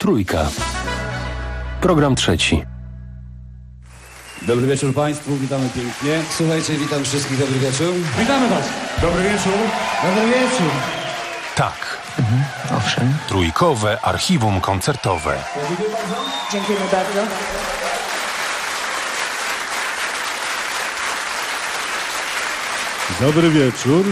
Trójka. Program trzeci. Dobry wieczór Państwu, witamy pięknie. Słuchajcie, witam wszystkich, dobry wieczór. Witamy Was. Dobry wieczór. Dobry wieczór. Tak. Owszem. Trójkowe archiwum koncertowe. Dziękujemy bardzo. Dobry wieczór.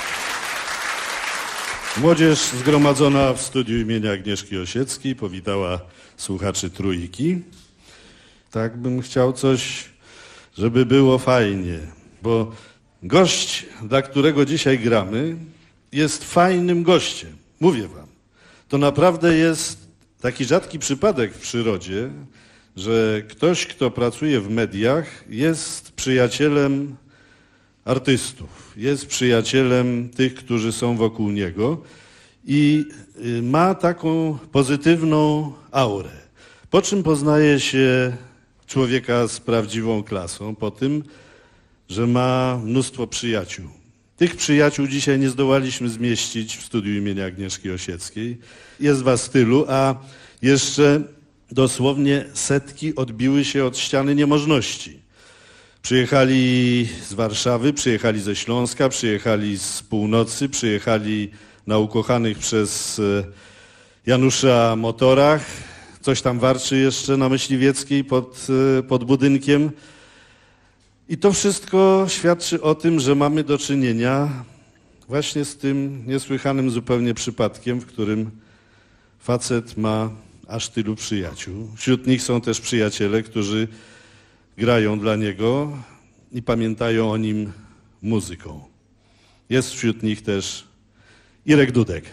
Młodzież zgromadzona w studiu imienia Agnieszki Osieckiej powitała słuchaczy Trójki. Tak bym chciał coś, żeby było fajnie, bo gość, dla którego dzisiaj gramy, jest fajnym gościem. Mówię wam, to naprawdę jest taki rzadki przypadek w przyrodzie, że ktoś, kto pracuje w mediach, jest przyjacielem artystów, jest przyjacielem tych, którzy są wokół niego i ma taką pozytywną aurę. Po czym poznaje się człowieka z prawdziwą klasą? Po tym, że ma mnóstwo przyjaciół. Tych przyjaciół dzisiaj nie zdołaliśmy zmieścić w studiu imienia Agnieszki Osieckiej. Jest was tylu, a jeszcze dosłownie setki odbiły się od ściany niemożności. Przyjechali z Warszawy, przyjechali ze Śląska, przyjechali z północy, przyjechali na ukochanych przez Janusza motorach. Coś tam warczy jeszcze na Myśliwieckiej pod budynkiem. I to wszystko świadczy o tym, że mamy do czynienia właśnie z tym niesłychanym zupełnie przypadkiem, w którym facet ma aż tylu przyjaciół. Wśród nich są też przyjaciele, którzy grają dla niego i pamiętają o nim muzyką. Jest wśród nich też Irek Dudek.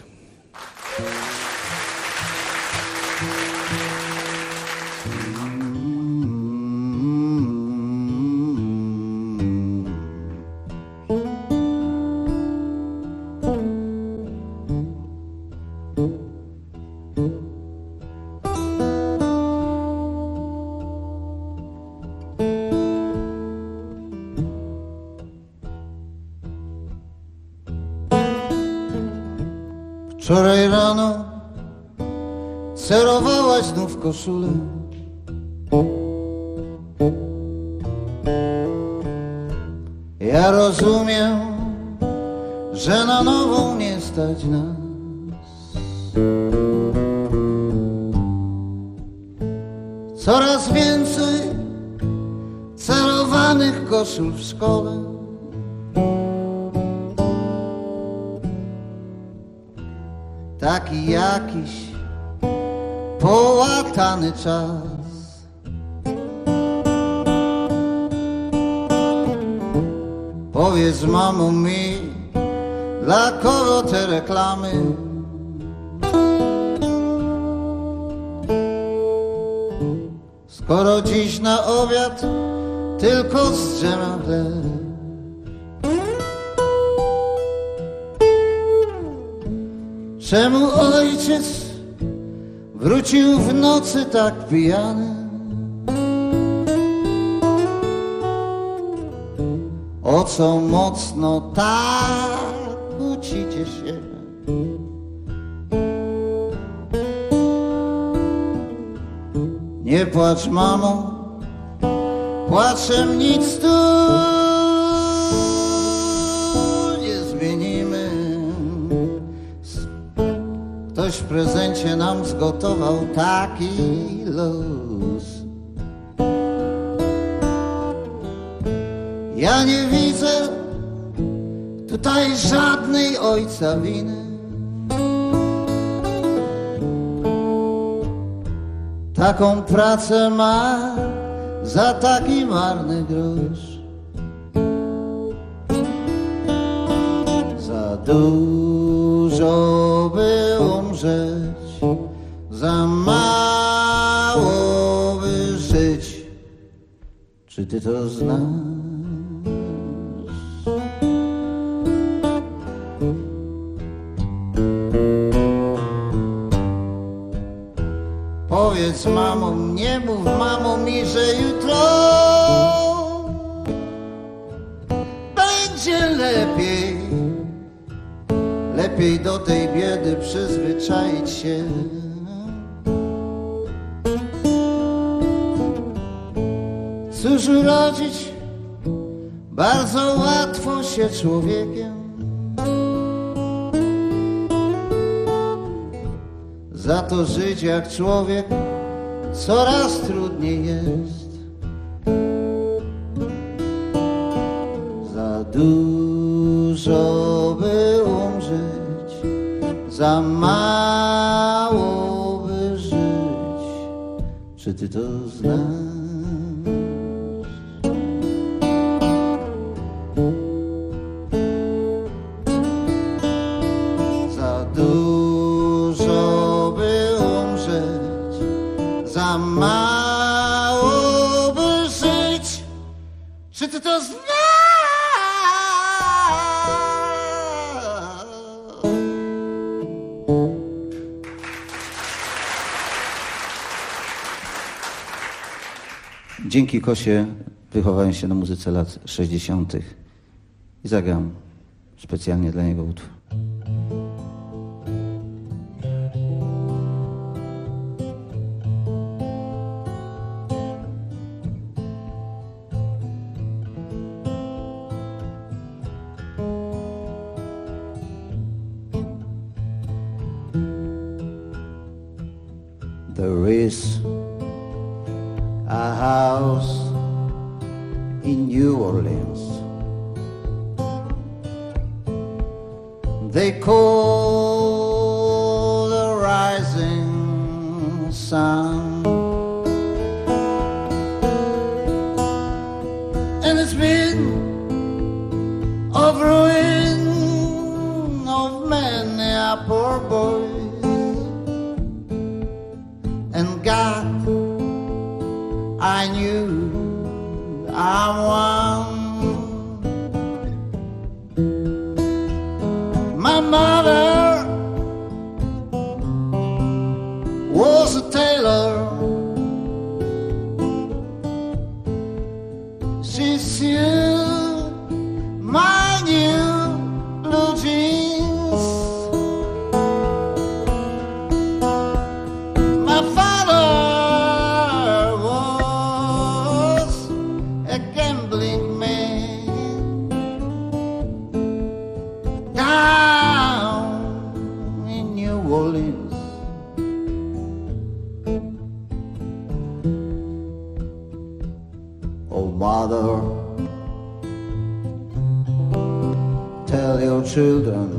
Wczoraj rano cerowałaś znów koszulę. Ja rozumiem, że na nową nie stać nas. Coraz więcej cerowanych koszul w szkole. Taki jakiś połatany czas. Powiedz mamo mi, dla kogo te reklamy? Skoro dziś na obiad tylko z dżemem chleb. Czemu ojciec wrócił w nocy tak pijany? O co mocno tak kłócicie się? Nie płacz mamo, płaczem nic tu nie zmienimy. Ktoś w prezencie nam zgotował taki los. Ja nie widzę tutaj żadnej ojca winy. Taką pracę ma za taki marny grosz. Za dużo by umrzeć, za mało by żyć. Czy ty to znasz? Powiedz mamo, nie mów mamo mi, że jutro będzie lepiej. Lepiej do tej biedy przyzwyczaić się. Cóż urodzić, bardzo łatwo się człowiekiem. Za to żyć jak człowiek coraz trudniej jest. Za dużo by umrzeć, za mało by żyć. Czy ty to znasz? Za dużo by umrzeć, za mało by żyć. Czy ty to znasz? Dzięki Kosie wychowałem się na muzyce lat 60. i zagram specjalnie dla niego utwór. There is a house in New Orleans they call the rising sun, and it's been of ruin of many a poor boys, and God, I knew I'm one. My mother was a tailor. She sewed my new blue jeans. My father was a gambling man down in New Orleans. Oh, mother, tell your children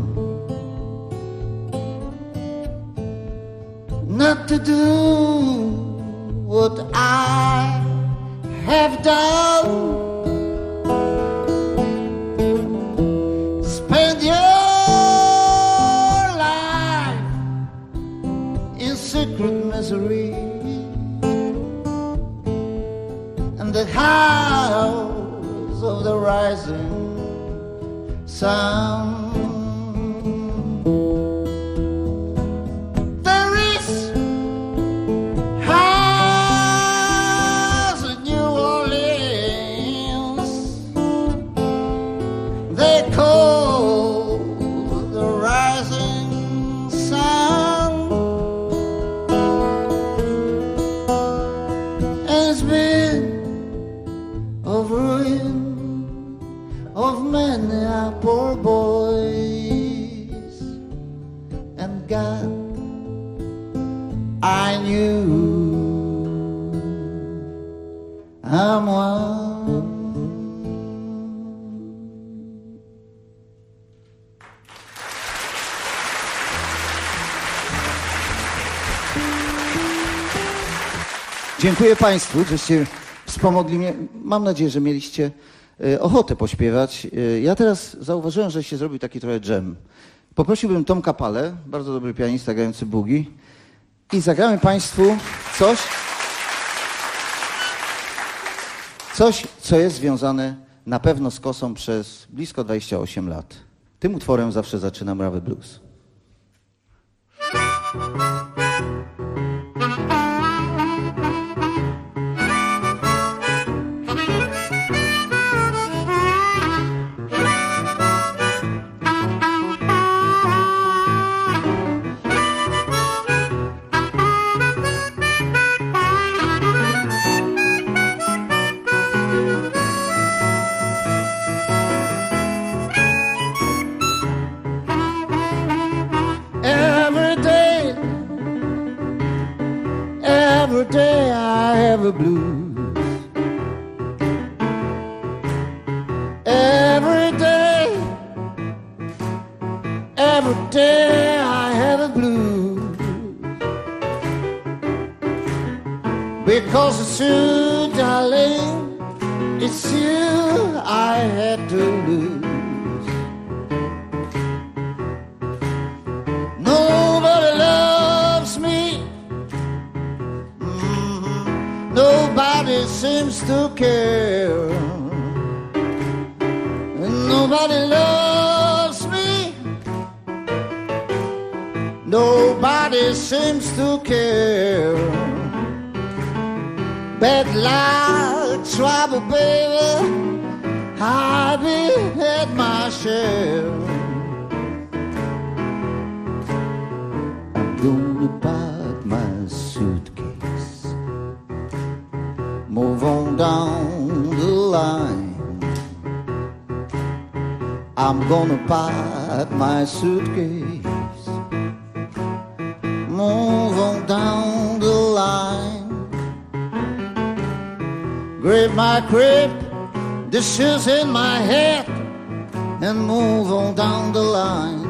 not to do what I have done. Spend your life in secret misery, and the house of the rising sun. There is house in New Orleans they call the rising sun, and it's been of ruin of many a poor boys, and God, I knew I'm one. Dziękuję Państwu, żeście wspomogli mnie. Mam nadzieję, że mieliście ochotę pośpiewać. Ja teraz zauważyłem, że się zrobił taki trochę dżem. Poprosiłbym Tomka Palę, bardzo dobry pianista grający bugi, i zagramy Państwu coś, co jest związane na pewno z Kosą przez blisko 28 lat. Tym utworem zawsze zaczynam Rawy Blues. I have a blues. Every day I have a blues. Because it's you, darling, it's you I had to lose. Nobody loves me. Nobody seems to care. Nobody loves me. Nobody seems to care. Bad luck, trouble, baby, I've had my share. I'm gonna pack my suitcase, move on down the line. I'm gonna pack my suitcase, move on down the line. Grab my crib, the shoes in my head, and move on down the line.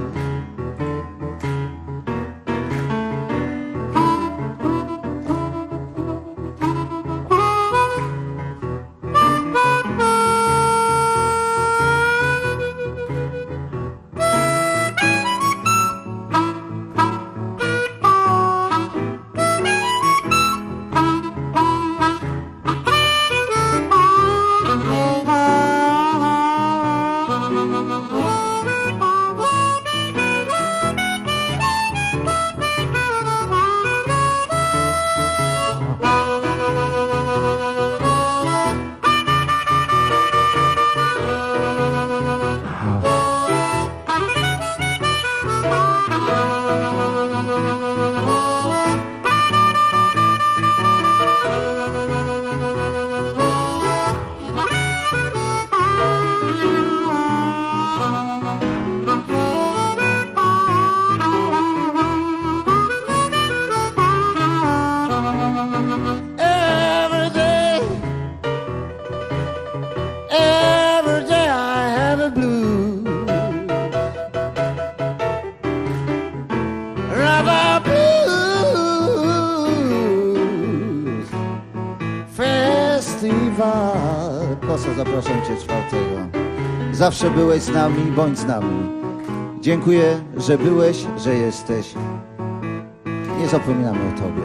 Kosa, zapraszam Cię 4. Zawsze byłeś z nami, bądź z nami. Dziękuję, że byłeś, że jesteś. Nie zapominamy o Tobie.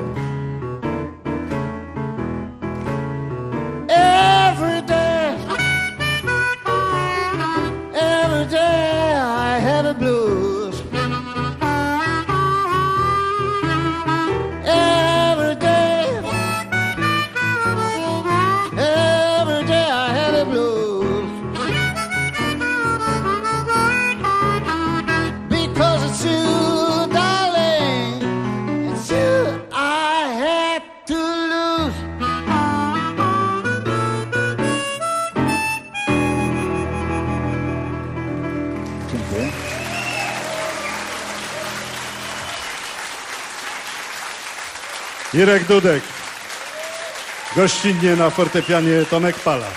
Every day I have a blues. Every day I have a blues. Because it's you, darling, it's you I had to lose. Dziękuję. Irek Dudek. Gościnnie na fortepianie Tomek Pala.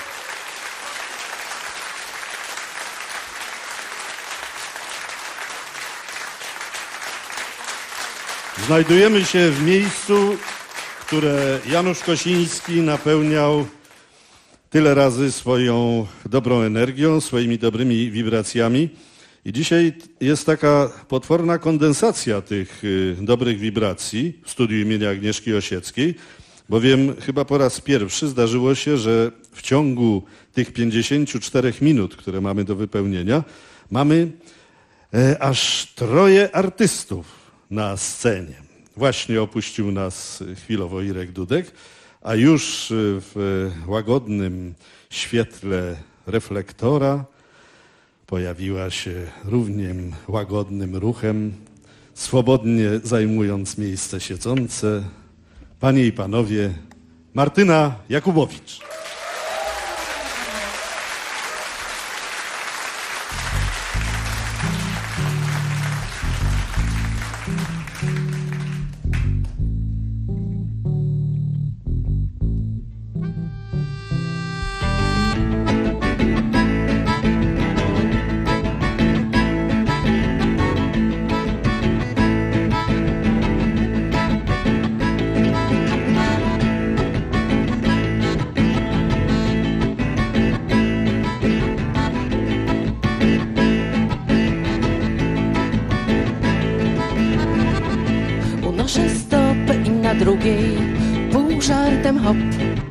Znajdujemy się w miejscu, które Janusz Kosiński napełniał tyle razy swoją dobrą energią, swoimi dobrymi wibracjami. I dzisiaj jest taka potworna kondensacja tych dobrych wibracji w studiu imienia Agnieszki Osieckiej, bowiem chyba po raz pierwszy zdarzyło się, że w ciągu tych 54 minut, które mamy do wypełnienia, mamy aż 3 artystów na scenie. Właśnie opuścił nas chwilowo Irek Dudek, a już w łagodnym świetle reflektora pojawiła się równie łagodnym ruchem, swobodnie zajmując miejsce siedzące, panie i panowie, Martyna Jakubowicz. drugiej, pół żartem hop.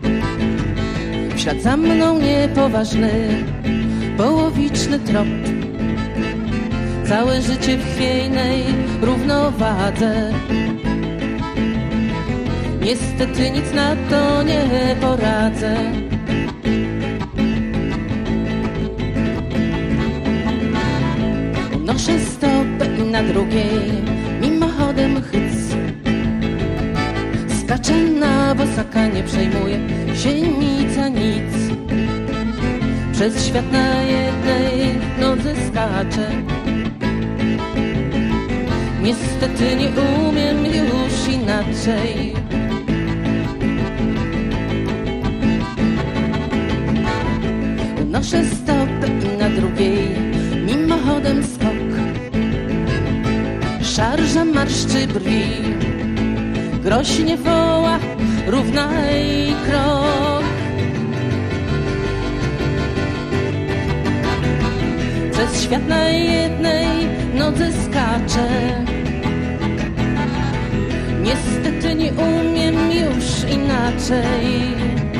W ślad za mną niepoważny, połowiczny trop. Całe życie w chwiejnej równowadze. Niestety nic na to nie poradzę. Unoszę stopę i na drugiej mimochodem hyc. Skaczę na bosaka, nie przejmuje się nic. Przez świat na jednej nodze skaczę. Niestety nie umiem już inaczej. Unoszę stopę i na drugiej mimochodem skok. Szarża marszczy brwi, groźnie woła, równaj krok. Przez świat na jednej nodze skaczę. Niestety nie umiem już inaczej.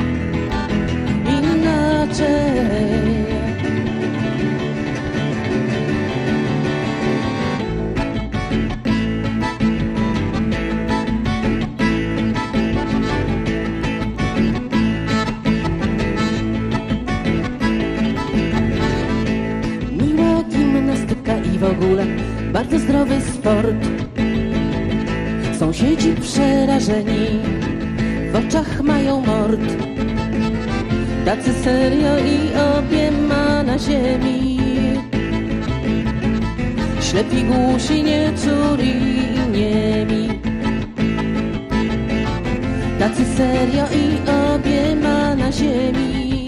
Miła gimnastyka i w ogóle bardzo zdrowy sport. Sąsiedzi przerażeni, w oczach mają mord. Tacy serio i obiema na ziemi. Ślepi, głusi, nieczuli i niemi. Tacy serio i obiema na ziemi.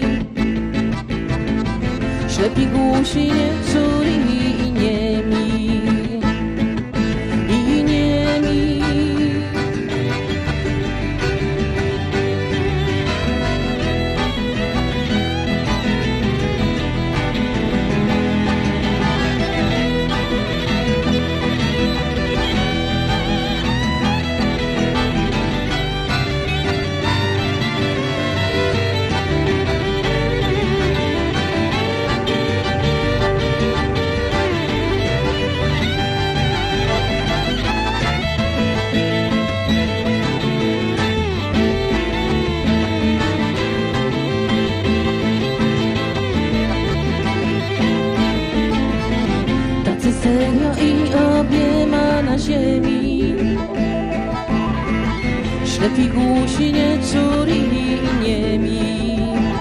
Ślepi, głusi, nieczuli i niemi. I niemi. Serio i obiema na ziemi. Ślepi, głusi, nieczuli i niemi.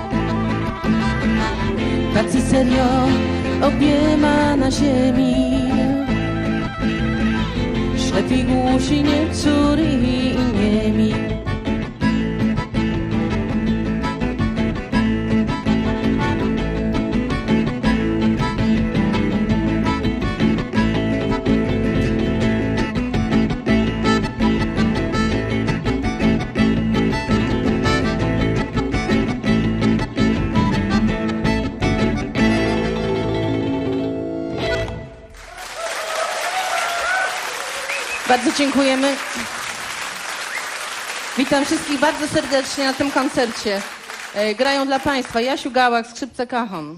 Tacy serio obiema na ziemi. Ślepi, głusi, nieczuli i niemi. Bardzo dziękujemy. Witam wszystkich bardzo serdecznie na tym koncercie. Grają dla Państwa Jasiu Gałak, skrzypce cajon.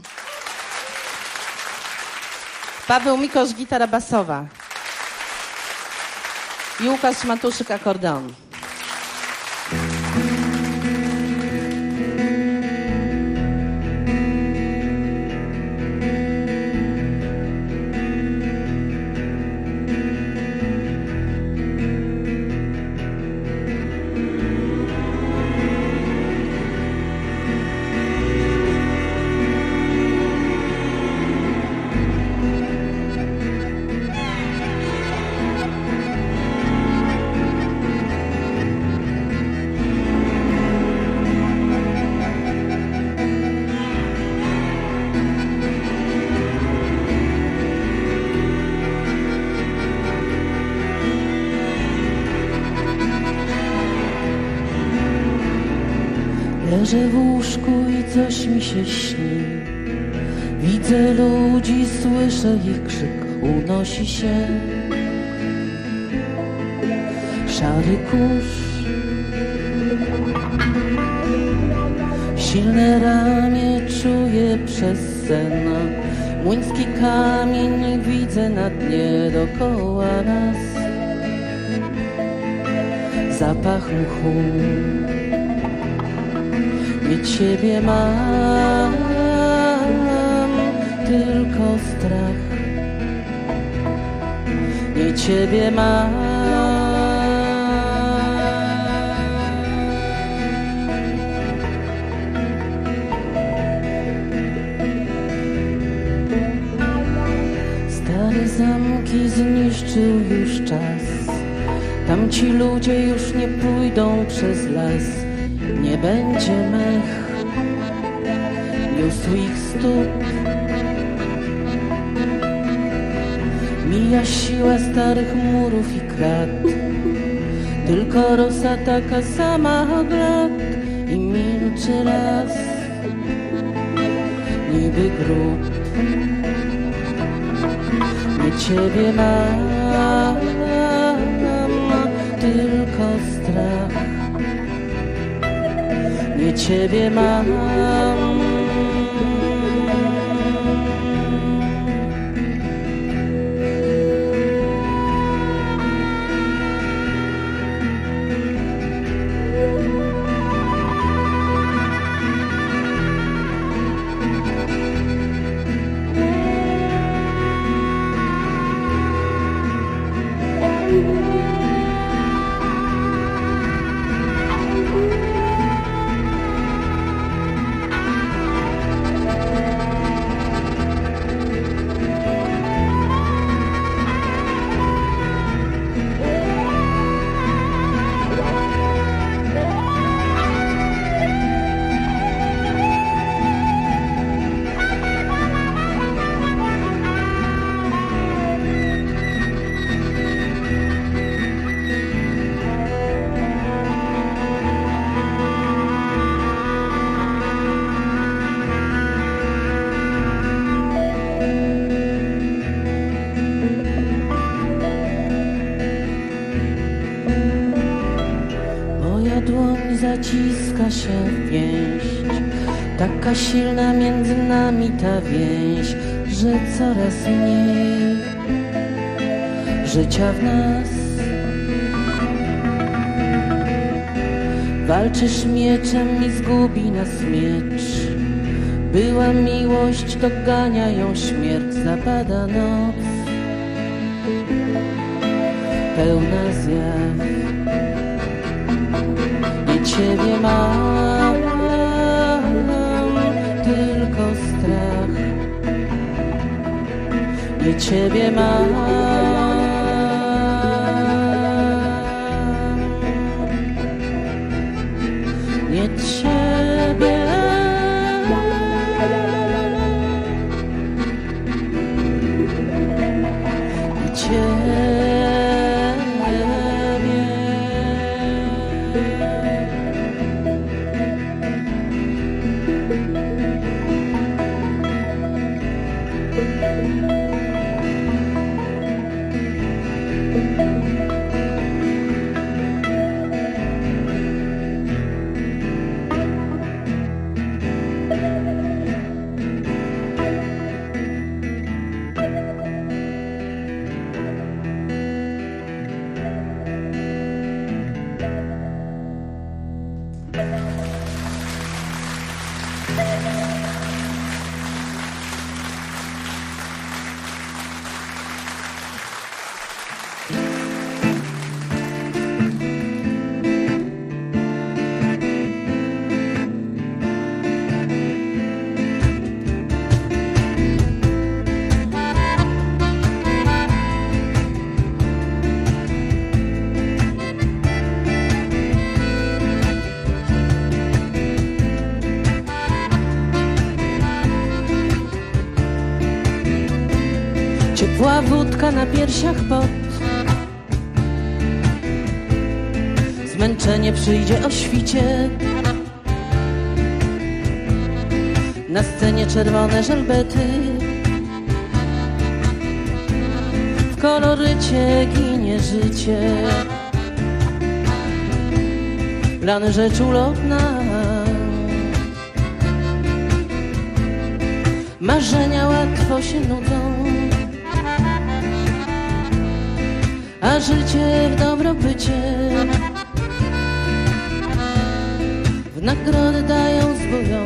Paweł Mikosz, gitara basowa. I Łukasz Matuszyk, akordeon. Leżę w łóżku i coś mi się śni. Widzę ludzi, słyszę ich krzyk, unosi się szary kurz Silne ramię czuję przez sen, młyński kamień widzę na dnie dokoła nas. Zapach mchu, nie ciebie mam, tylko strach. Nie ciebie mam. Stare zamki zniszczył już czas. Tamci ludzie już nie pójdą przez las. Nie będzie mech niósł ich stóp. Mija siła starych murów i krat. Tylko rosa taka sama glat i milczy las. Niby grób. Nie ciebie mam, tylko strach. Nie ciebie mam. Zaciska się pięść, taka silna między nami ta więź, że coraz mniej życia w nas. Walczysz mieczem i zgubi nas miecz. Była miłość, dogania ją śmierć. Zapada noc pełna zjaw. Ciebie mam, tylko strach. Nie ciebie mam. Nie ciebie. Nie ciebie. Ciepła wódka na piersiach pot. Zmęczenie przyjdzie o świcie. Na scenie czerwone żelbety. W kolorycie ginie życie. Plany rzecz ulotna. Marzenia łatwo się nudzą, a życie w dobrobycie w nagrody dają zbójom.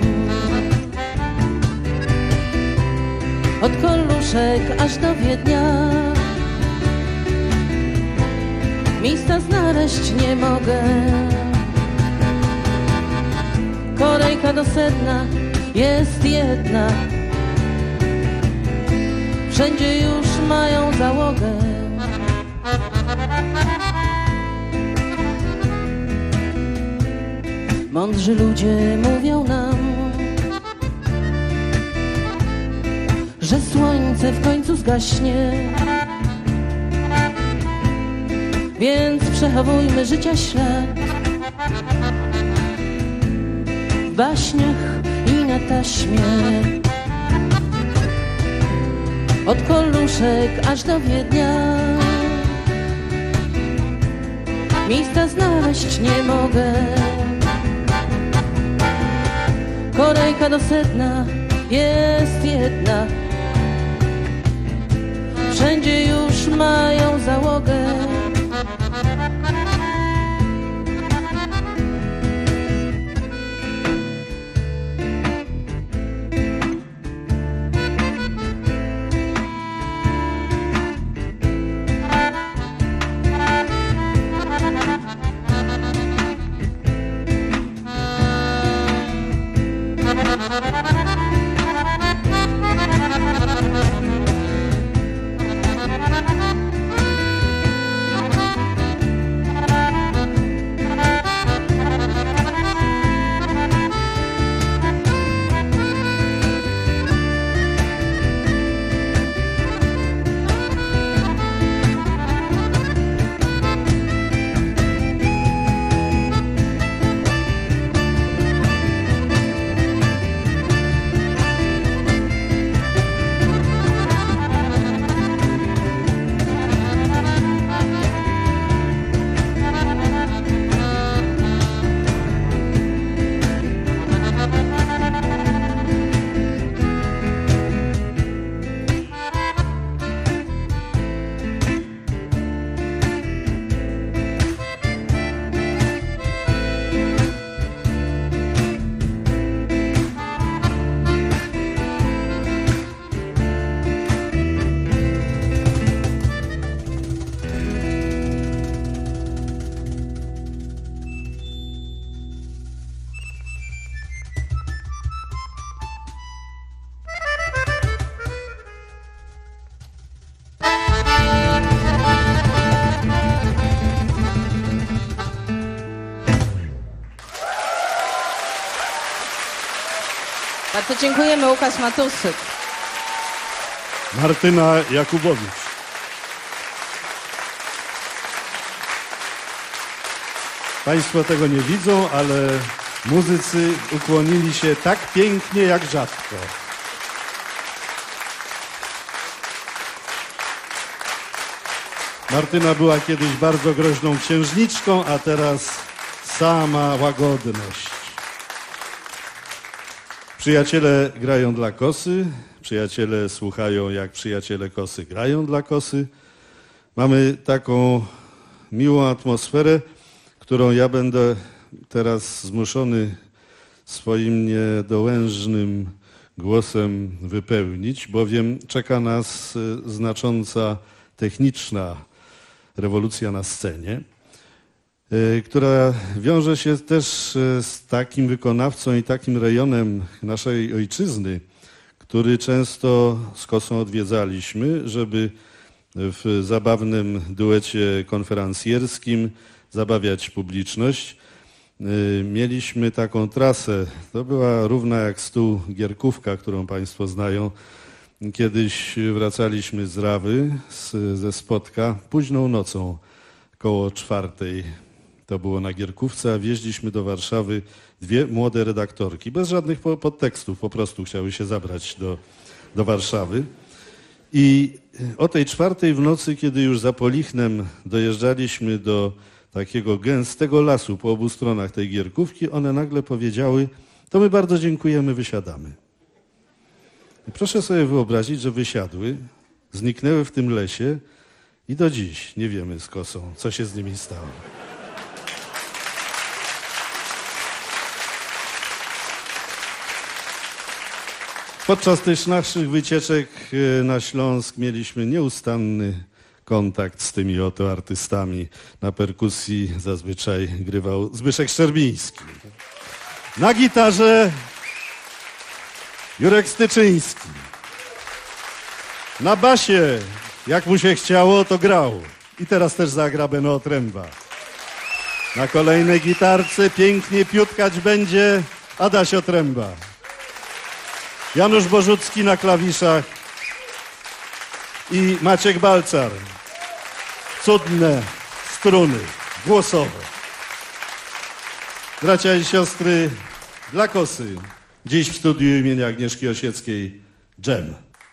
Od Koluszek aż do Wiednia miejsca znaleźć nie mogę. Kolejka do sedna jest jedna, wszędzie już mają załogę. Mądrzy ludzie mówią nam, że słońce w końcu zgaśnie, więc przechowujmy życia ślad w baśniach i na taśmie. Od Koluszek aż do Wiednia miejsca znaleźć nie mogę. Kolejka do sedna jest jedna, wszędzie już mają załogę. Bardzo dziękujemy, Łukasz Matuszyk. Martyna Jakubowicz. Państwo tego nie widzą, ale muzycy ukłonili się tak pięknie jak rzadko. Martyna była kiedyś bardzo groźną księżniczką, a teraz sama łagodność. Przyjaciele grają dla Kosy, przyjaciele słuchają, jak przyjaciele Kosy grają dla Kosy. Mamy taką miłą atmosferę, którą ja będę teraz zmuszony swoim niedołężnym głosem wypełnić, bowiem czeka nas znacząca techniczna rewolucja na scenie, która wiąże się też z takim wykonawcą i takim rejonem naszej ojczyzny, który często z Kosą odwiedzaliśmy, żeby w zabawnym duecie konferencjerskim zabawiać publiczność. Mieliśmy taką trasę, to była równa jak stół Gierkówka, którą Państwo znają. Kiedyś wracaliśmy z Rawy, ze Spodka, późną nocą, koło 4:00. To było na Gierkówce, a wjeździliśmy do Warszawy dwie młode redaktorki, bez żadnych podtekstów, po prostu chciały się zabrać do Warszawy. I o tej 4:00 w nocy, kiedy już za Polichnem dojeżdżaliśmy do takiego gęstego lasu po obu stronach tej Gierkówki, one nagle powiedziały: to my bardzo dziękujemy, wysiadamy. Proszę sobie wyobrazić, że wysiadły, zniknęły w tym lesie i do dziś nie wiemy z kosą, co się z nimi stało. Podczas tych naszych wycieczek na Śląsk mieliśmy nieustanny kontakt z tymi oto artystami. Na perkusji zazwyczaj grywał Zbyszek Szczerbiński. Na gitarze Jurek Styczyński. Na basie, jak mu się chciało, to grał. I teraz też zagra Beno Tręba. Na kolejnej gitarce pięknie piutkać będzie Adasio Tręba. Janusz Bożucki na klawiszach i Maciek Balcar. Cudne struny głosowe. Bracia i siostry, dla kosy. Dziś w studiu imienia Agnieszki Osieckiej dżem.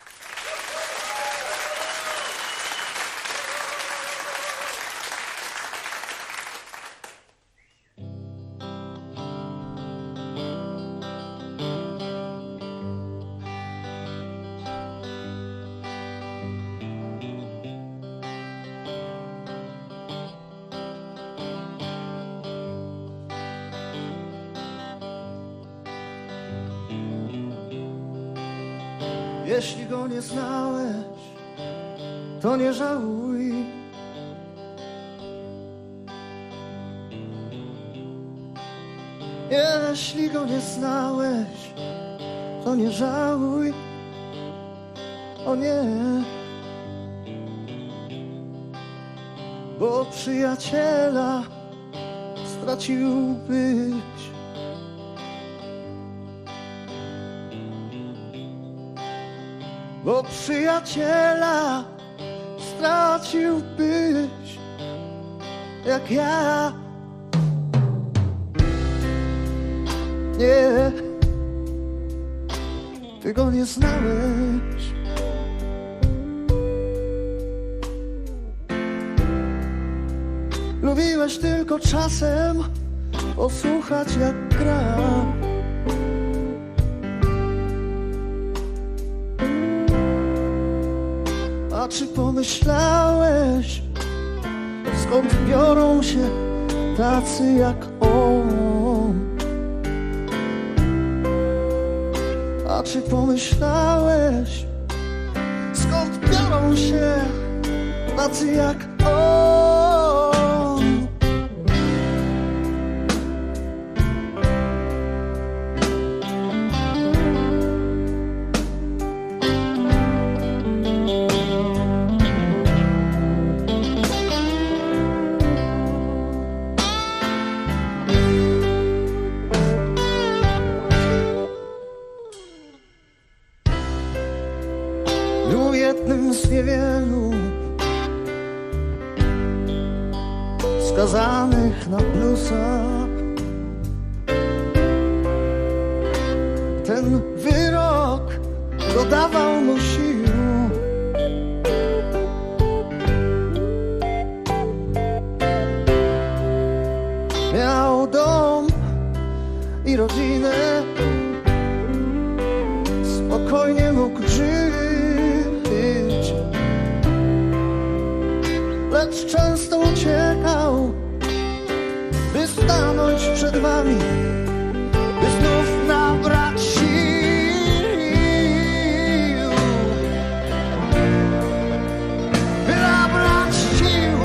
Jeśli go nie znałeś, to nie żałuj. Jeśli go nie znałeś, to nie żałuj. O nie, bo przyjaciela straciłbyś. Bo przyjaciela straciłbyś, jak ja. Nie, ty go nie znałeś. Lubiłeś tylko czasem posłuchać, jak gra. A czy pomyślałeś, skąd biorą się tacy jak on? A czy pomyślałeś, skąd biorą się tacy jak on? Był jednym z niewielu skazanych na bluesa. Ten wyrok dodawał mu sił. Miał dom i rodzinę, spokojnie mógł żyć. Lecz często uciekał, by stanąć przed wami, by znów nabrać sił. By nabrać sił.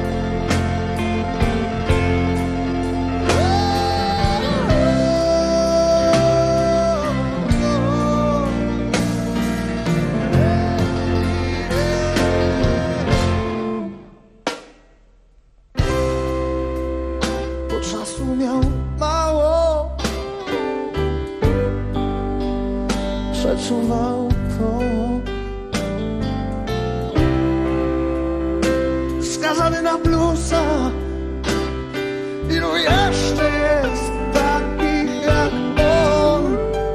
Czasu miał mało, przeczuwał to. Skazany na bluesa, ilu jeszcze jest takich jak on?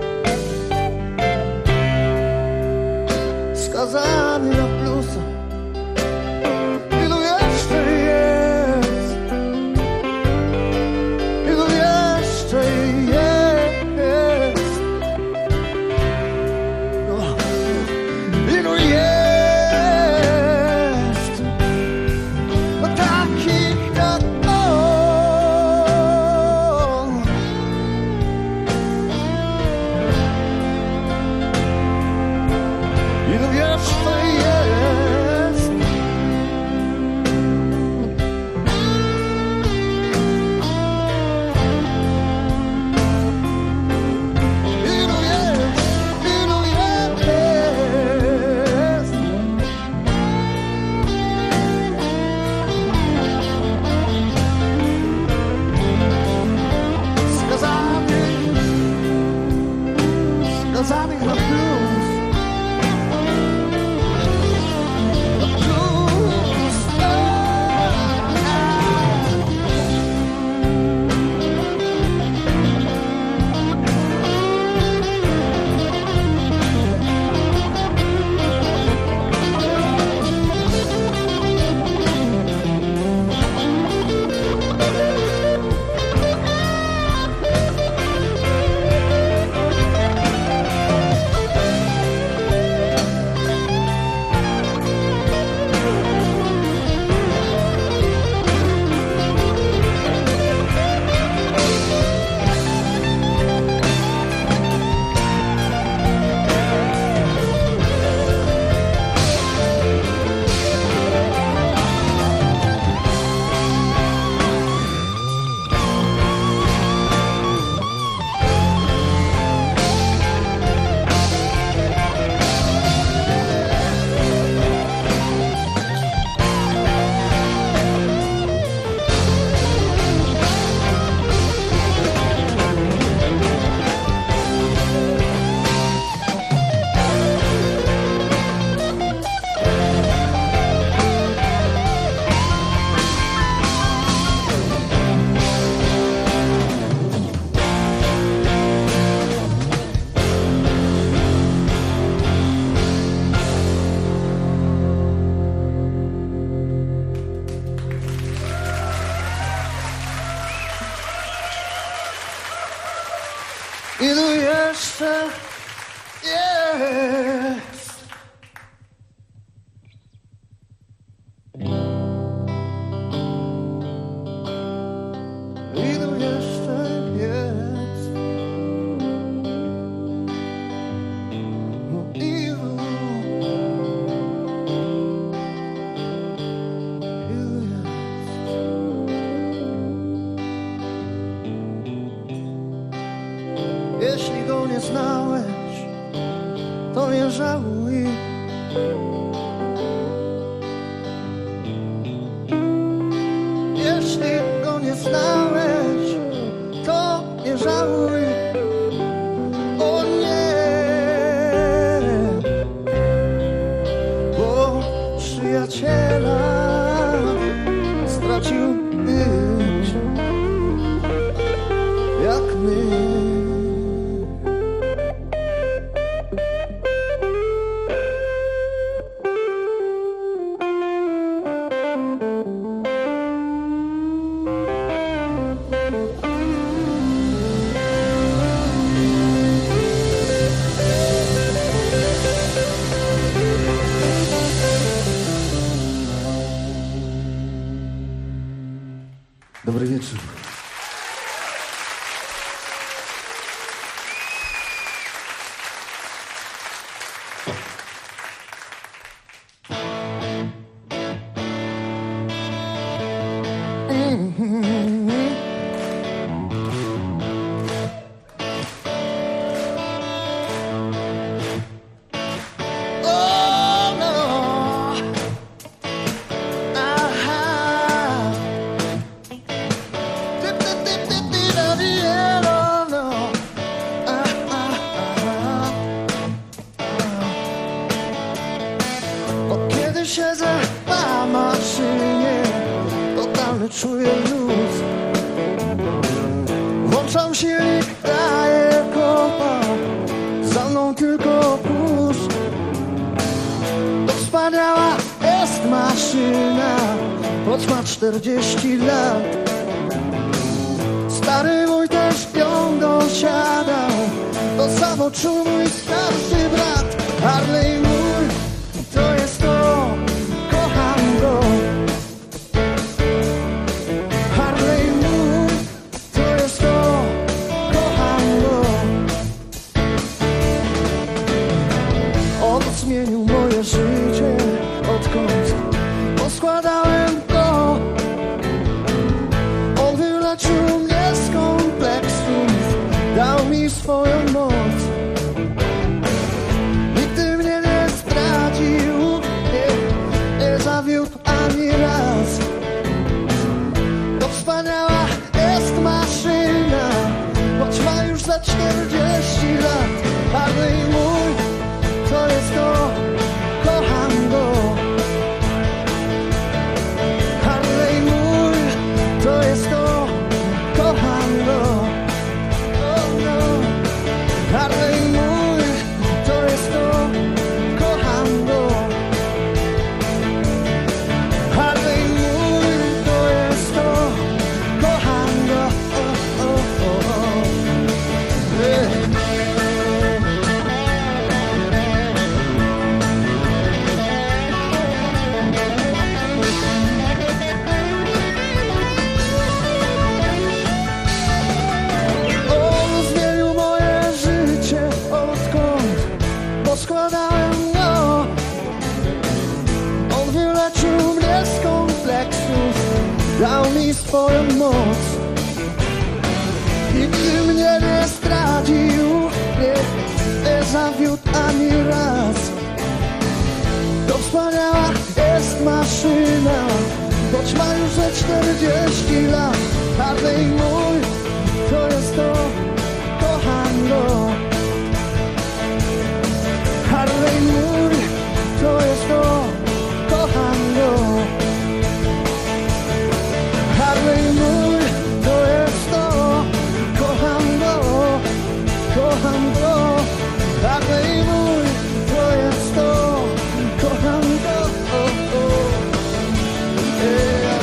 Skazany na bluesa, ilu jeszcze jest? Ilu jeszcze jest? skazanych na plus. Ilu jeszcze jest? Ilu jeszcze jest? No ilu? Ilu jest? Jeśli go nie znałeś, to nie żałuj. Jeśli go nie znałeś, to nie żałuj. O nie, bo przyjaciela stracił być jak my. Dobry wieczór. Siedzę na maszynie, totalny czuję luz. Włączam silnik, daję kopa, za mną tylko pusz. To wspaniała jest maszyna, choć ma 40 lat. Stary mój też ją dosiadał, to samo czuł mój starszy brat. Harley mój, to jest to, kocham go. Harley mój, to jest to, kocham go. On zmienił moje życie, odkąd poskładałem go. On wyleczył mnie z kompleksów, dał mi swoją moc. Nigdy mnie nie zdradził, nie zawiódł ani raz. To wspaniała jest maszyna, choć ma już za 40 lat. Harley mój, to jest to, kocham go. Harley mój, to jest to, kocham go. On zmienił moje życie, odkąd poskładałem go. On wyleczył mnie z kompleksów, dał mi swoją moc. Nigdy mnie nie zdradził, nie zawiódł ani raz. To wspaniała jest maszyna, choć ma już ze 40 lat. Harley mój, to jest to, kocham go. Harley mój, to jest to, kocham go. Harley mój, to jest to, kocham go, kocham go. Harley mój, to jest to, kocham go. Yeah.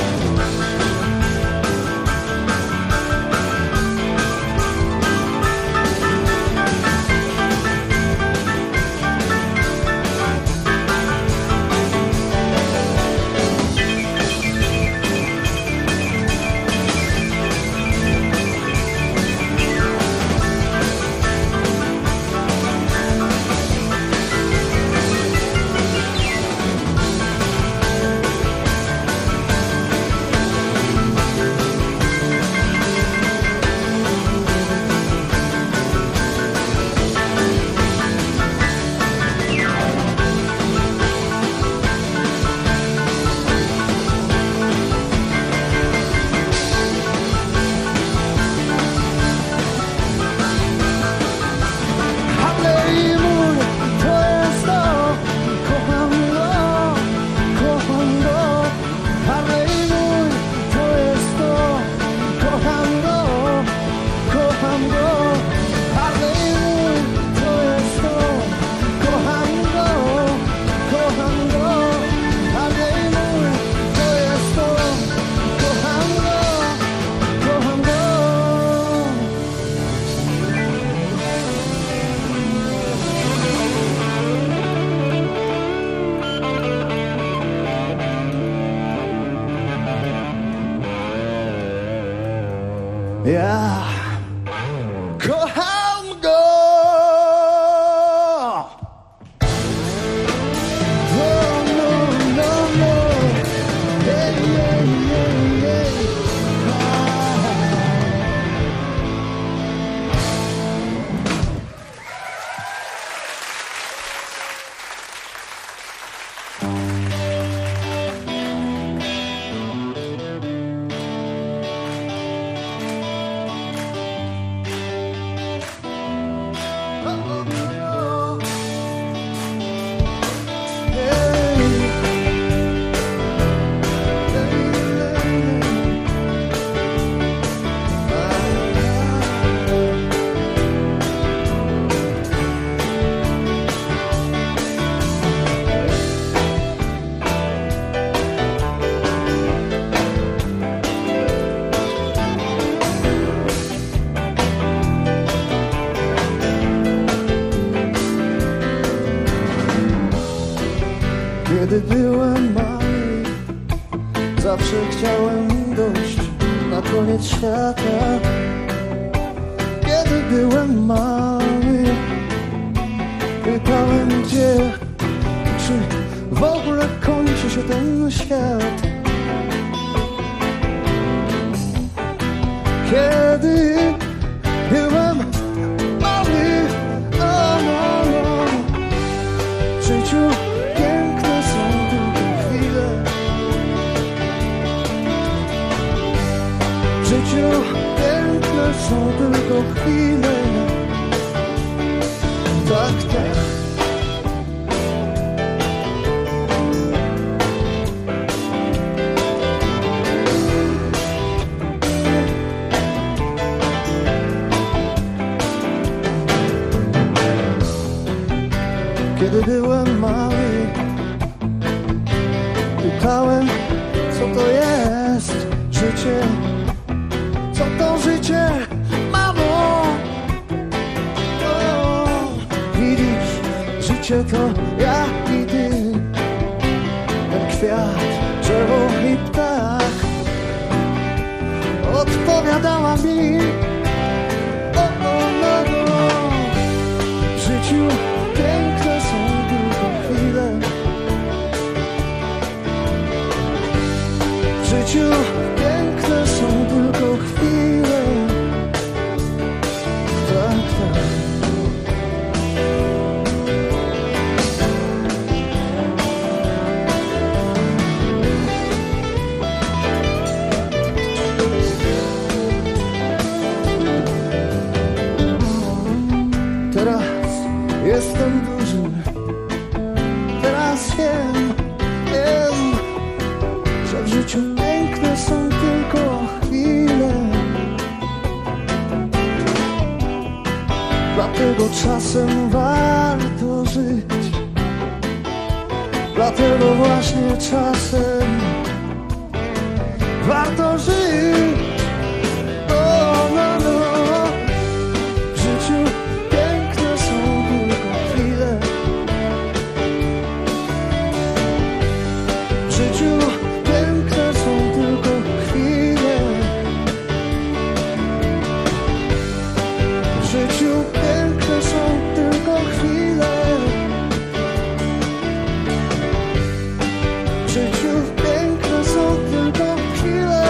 Harley mój, to jest to, kocham go, kocham go. Harley mój, to jest to, kocham go, kocham go. Harley mój, to jest to, kocham go, kocham go. Harley mój, to jest to, kocham go, kocham go. Ja kocham go. No, no, no, no. Hey, hey, hey, hey. Kiedy byłem mały, zawsze chciałem dojść na koniec świata. Kiedy byłem mały, pytałem gdzie, czy w ogóle kończy się ten świat. Kiedy byłem mały, w życiu piękne są tylko chwile. W życiu piękne są tylko chwile. Tak, tak. Kiedy byłem mały, pytałem, co to jest życie, co to życie, mamo. O, widzisz, życie to ja i ty, ten kwiat, drzewo i ptak. Odpowiadała mi, w życiu piękne są tylko chwile. W życiu piękne są tylko chwile. Tak, tak. Teraz jestem duży, teraz wiem, że w życiu piękne są tylko chwile. Dlatego czasem warto żyć, dlatego właśnie czasem warto żyć. W życiu piękne są tylko chwile. W życiu piękne są tylko chwile. W życiu piękne są tylko chwile. W życiu piękne są tylko chwile.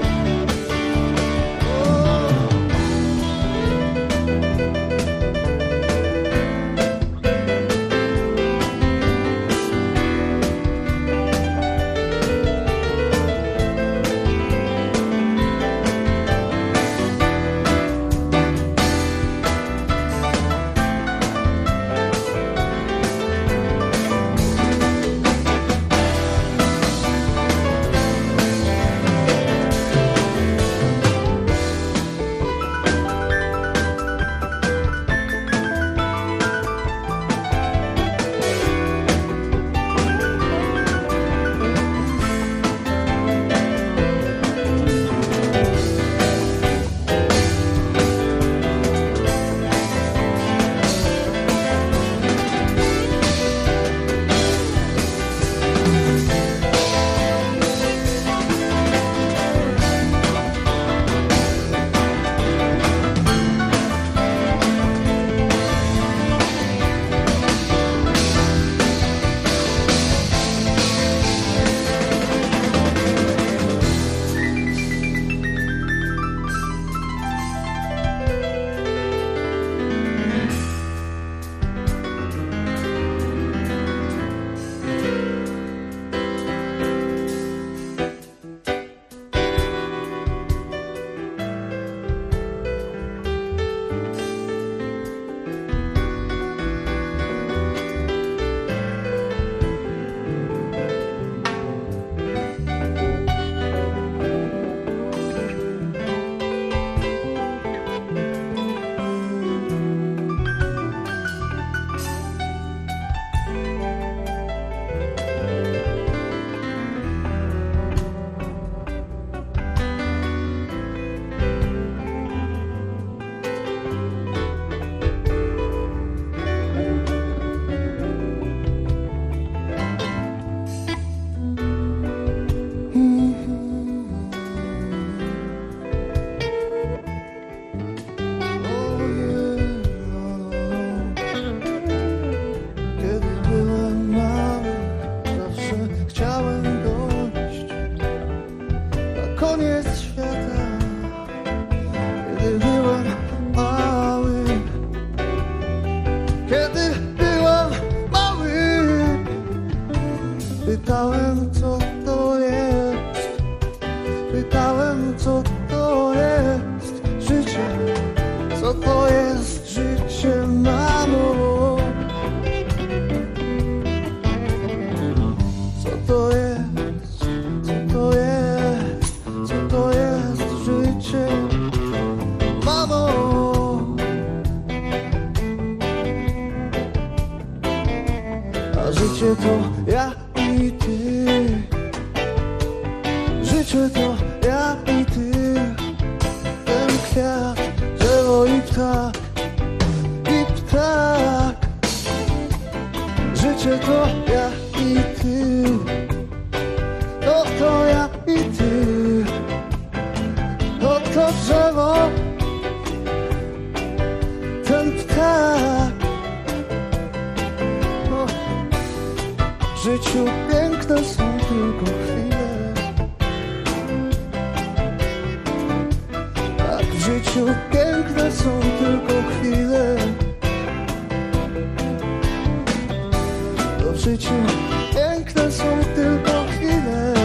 Pytałem, co to jest. Pytałem, co to jest życie. Co to jest życie, mamo? Co to jest? Co to jest? Co to jest życie, mamo? życie to ja i ty. Życie to ja i ty. Ten kwiat, drzewo i ptak. I ptak. Życie to ja i ty. To ja i ty. To drzewo, ten ptak. W życiu piękne są tylko chwile. Tak, w życiu piękne są tylko chwile. W życiu piękne są tylko chwile.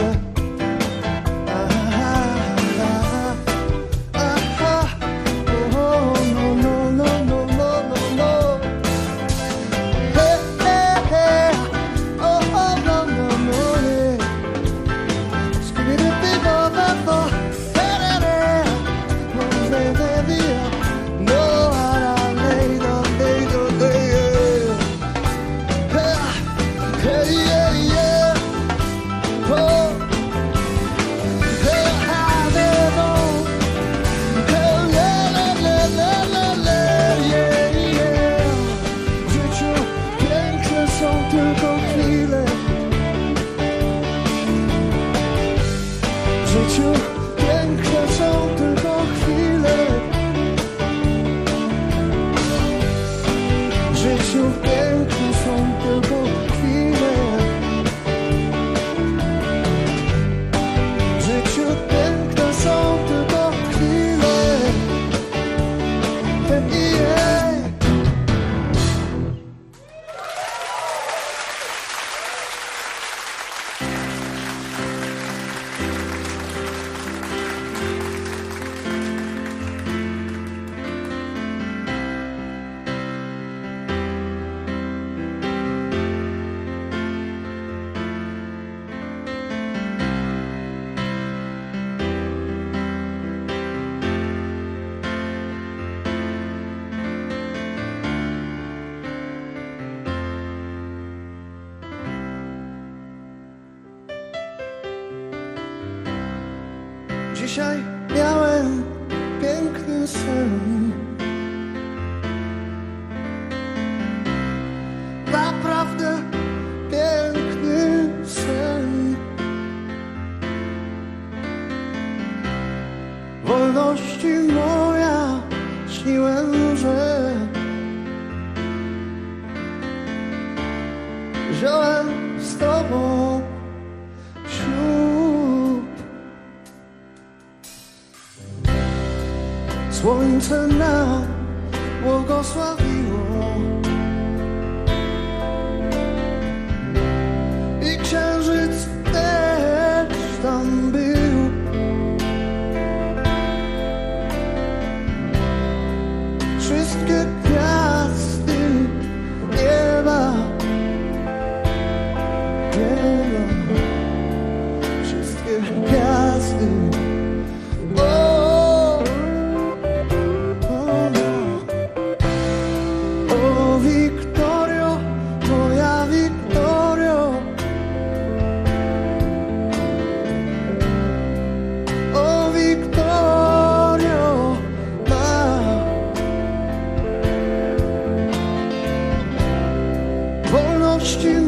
Dzisiaj miałem piękny sen. Naprawdę piękny sen. Wolności moja, śniłem, że wziąłem z tobą ślub. Słońce nam błogosławiło i księżyc też tam był. Wszystkie gwiazdy nieba, wszystkie gwiazdy. O Wiktorio, moja Wiktorio, o Wiktorio, ma wolności